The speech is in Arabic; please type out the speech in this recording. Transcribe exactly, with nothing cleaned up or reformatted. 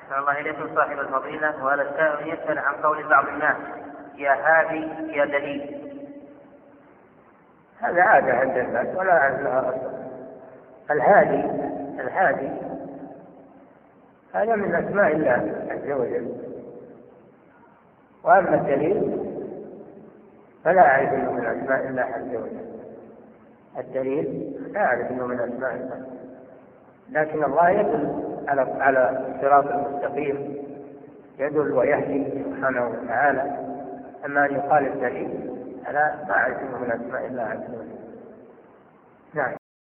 أحسن الله إليكم صاحب الفضيلة. وهذا السائل يسأل عن قول بعض الناس يا هادي يا دليل. هذا عادة عند الناس ولا عندها أصل. الهادي الهادي هذا من أسماء الله عز وجل، وأما الدليل فلا أعرف أنه من أسماء الله عز وجل. الدليل لا أعرف أنه من أسماء الله، لكن الله يدل على على الصراط المستقيم، يدل ويهدي سبحانه وتعالى. أما أن يقال الدليل أنا ما أعرف أنه من أسماء الله عز وجل.